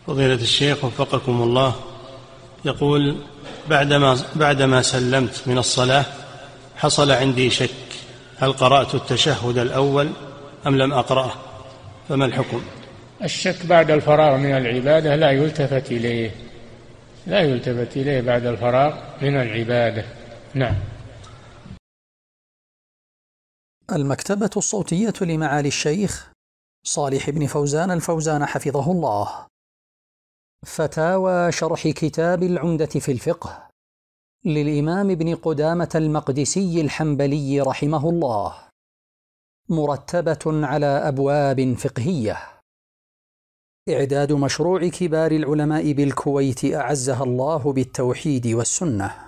فضيلة الشيخ وفقكم الله، يقول: بعدما سلمت من الصلاة حصل عندي شك، هل قرأت التشهد الأول أم لم أقرأه؟ فما الحكم؟ الشك بعد الفراغ من العبادة لا يلتفت إليه بعد الفراغ من العبادة. نعم. المكتبة الصوتية لمعالي الشيخ صالح بن فوزان الفوزان حفظه الله. فتاوى شرح كتاب العمدة في الفقه للإمام ابن قدامة المقدسي الحنبلي رحمه الله، مرتبة على أبواب فقهية، إعداد مشروع كبار العلماء بالكويت أعزها الله بالتوحيد والسنة.